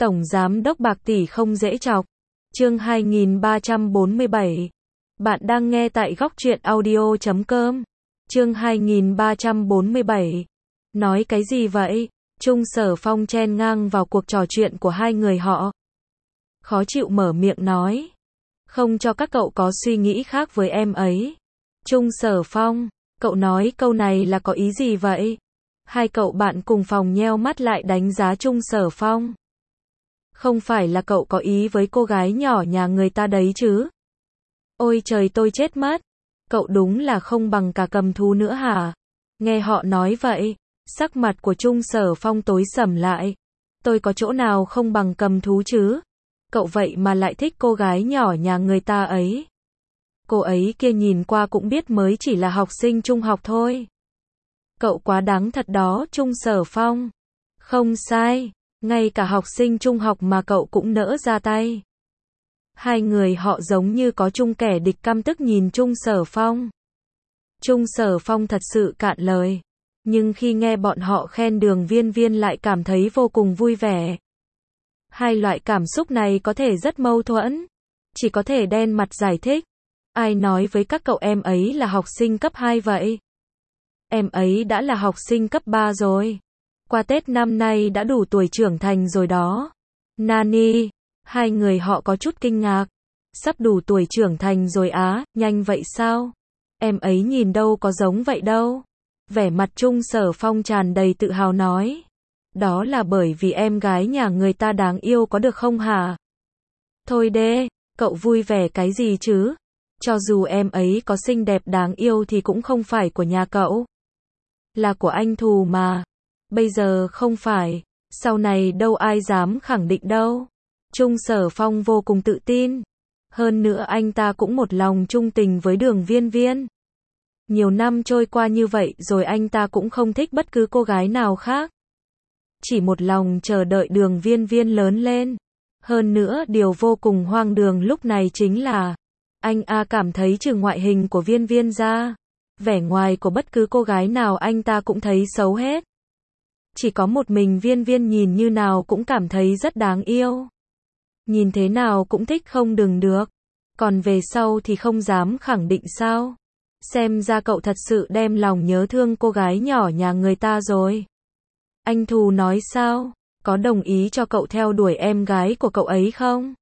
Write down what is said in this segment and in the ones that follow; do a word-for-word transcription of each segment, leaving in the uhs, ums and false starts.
Tổng Giám đốc bạc tỷ không dễ chọc. Chương hai nghìn ba trăm bốn mươi bảy. Bạn đang nghe tại góc truyện audio chấm com. Chương hai nghìn ba trăm bốn mươi bảy. Nói cái gì vậy? Trung Sở Phong chen ngang vào cuộc trò chuyện của hai người họ. Khó chịu mở miệng nói. Không cho các cậu có suy nghĩ khác với em ấy. Trung Sở Phong, cậu nói câu này là có ý gì vậy? Hai cậu bạn cùng phòng nheo mắt lại đánh giá Trung Sở Phong. Không phải là cậu có ý với cô gái nhỏ nhà người ta đấy chứ? Ôi trời, tôi chết mất. Cậu đúng là không bằng cả cầm thú nữa hả? Nghe họ nói vậy, sắc mặt của Trung Sở Phong tối sầm lại. Tôi có chỗ nào không bằng cầm thú chứ? Cậu vậy mà lại thích cô gái nhỏ nhà người ta ấy. Cô ấy kia nhìn qua cũng biết mới chỉ là học sinh trung học thôi. Cậu quá đáng thật đó, Trung Sở Phong. Không sai, ngay cả học sinh trung học mà cậu cũng nỡ ra tay. Hai người họ giống như có chung kẻ địch, căm tức nhìn Trung Sở Phong. Trung Sở Phong thật sự cạn lời. Nhưng khi nghe bọn họ khen Đường Viên Viên lại cảm thấy vô cùng vui vẻ. Hai loại cảm xúc này có thể rất mâu thuẫn. Chỉ có thể đen mặt giải thích. Ai nói với các cậu em ấy là học sinh cấp hai vậy? Em ấy đã là học sinh cấp ba rồi. Qua Tết năm nay đã đủ tuổi trưởng thành rồi đó. Nani? Hai người họ có chút kinh ngạc. Sắp đủ tuổi trưởng thành rồi á, nhanh vậy sao? Em ấy nhìn đâu có giống vậy đâu. Vẻ mặt Trung Sở Phong tràn đầy tự hào nói. Đó là bởi vì em gái nhà người ta đáng yêu có được không hả? Thôi đê, cậu vui vẻ cái gì chứ? Cho dù em ấy có xinh đẹp đáng yêu thì cũng không phải của nhà cậu. Là của anh Thù mà. Bây giờ không phải, sau này đâu ai dám khẳng định đâu. Trung Sở Phong vô cùng tự tin. Hơn nữa anh ta cũng một lòng trung tình với Đường Viên Viên. Nhiều năm trôi qua như vậy rồi anh ta cũng không thích bất cứ cô gái nào khác. Chỉ một lòng chờ đợi Đường Viên Viên lớn lên. Hơn nữa điều vô cùng hoang đường lúc này chính là anh A cảm thấy trừ ngoại hình của Viên Viên ra, vẻ ngoài của bất cứ cô gái nào anh ta cũng thấy xấu hết. Chỉ có một mình Viên Viên nhìn như nào cũng cảm thấy rất đáng yêu. Nhìn thế nào cũng thích không đừng được. Còn về sau thì không dám khẳng định sao? Xem ra cậu thật sự đem lòng nhớ thương cô gái nhỏ nhà người ta rồi. Anh Thù nói sao? Có đồng ý cho cậu theo đuổi em gái của cậu ấy không?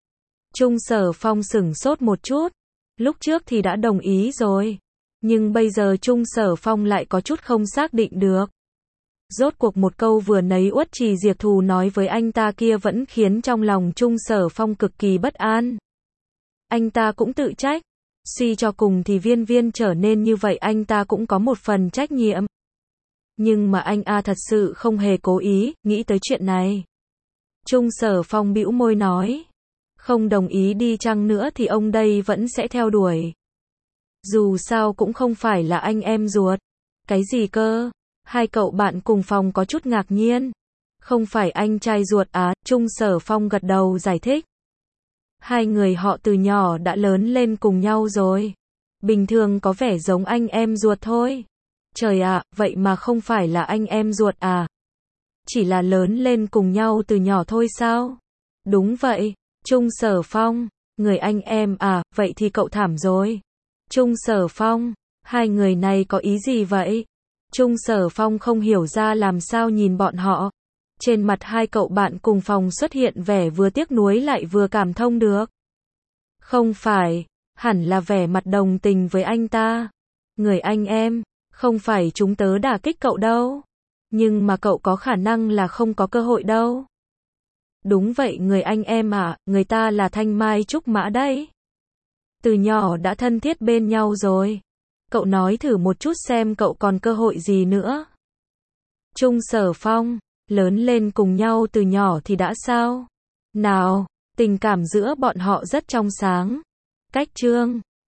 Trung Sở Phong sửng sốt một chút. Lúc trước thì đã đồng ý rồi. Nhưng bây giờ Trung Sở Phong lại có chút không xác định được. Rốt cuộc một câu vừa nấy Uất Trì Diệp Thù nói với anh ta kia vẫn khiến trong lòng Trung Sở Phong cực kỳ bất an. Anh ta cũng tự trách. Suy cho cùng thì Viên Viên trở nên như vậy anh ta cũng có một phần trách nhiệm. Nhưng mà anh A thật sự không hề cố ý, nghĩ tới chuyện này. Trung Sở Phong bĩu môi nói. Không đồng ý đi chăng nữa thì ông đây vẫn sẽ theo đuổi. Dù sao cũng không phải là anh em ruột. Cái gì cơ? Hai cậu bạn cùng phòng có chút ngạc nhiên. Không phải anh trai ruột á, Trung Sở Phong gật đầu giải thích. Hai người họ từ nhỏ đã lớn lên cùng nhau rồi. Bình thường có vẻ giống anh em ruột thôi. Trời ạ, vậy mà không phải là anh em ruột à? Chỉ là lớn lên cùng nhau từ nhỏ thôi sao? Đúng vậy, Trung Sở Phong, người anh em à, vậy thì cậu thảm rồi. Trung Sở Phong, hai người này có ý gì vậy? Trung Sở Phong không hiểu ra làm sao nhìn bọn họ. Trên mặt hai cậu bạn cùng phòng xuất hiện vẻ vừa tiếc nuối lại vừa cảm thông được. Không phải, hẳn là vẻ mặt đồng tình với anh ta. Người anh em, không phải chúng tớ đả kích cậu đâu. Nhưng mà cậu có khả năng là không có cơ hội đâu. Đúng vậy người anh em à, người ta là Thanh Mai Trúc Mã đấy. Từ nhỏ đã thân thiết bên nhau rồi. Cậu nói thử một chút xem cậu còn cơ hội gì nữa. Trung Sở Phong, lớn lên cùng nhau từ nhỏ thì đã sao? Nào, tình cảm giữa bọn họ rất trong sáng. Cách chương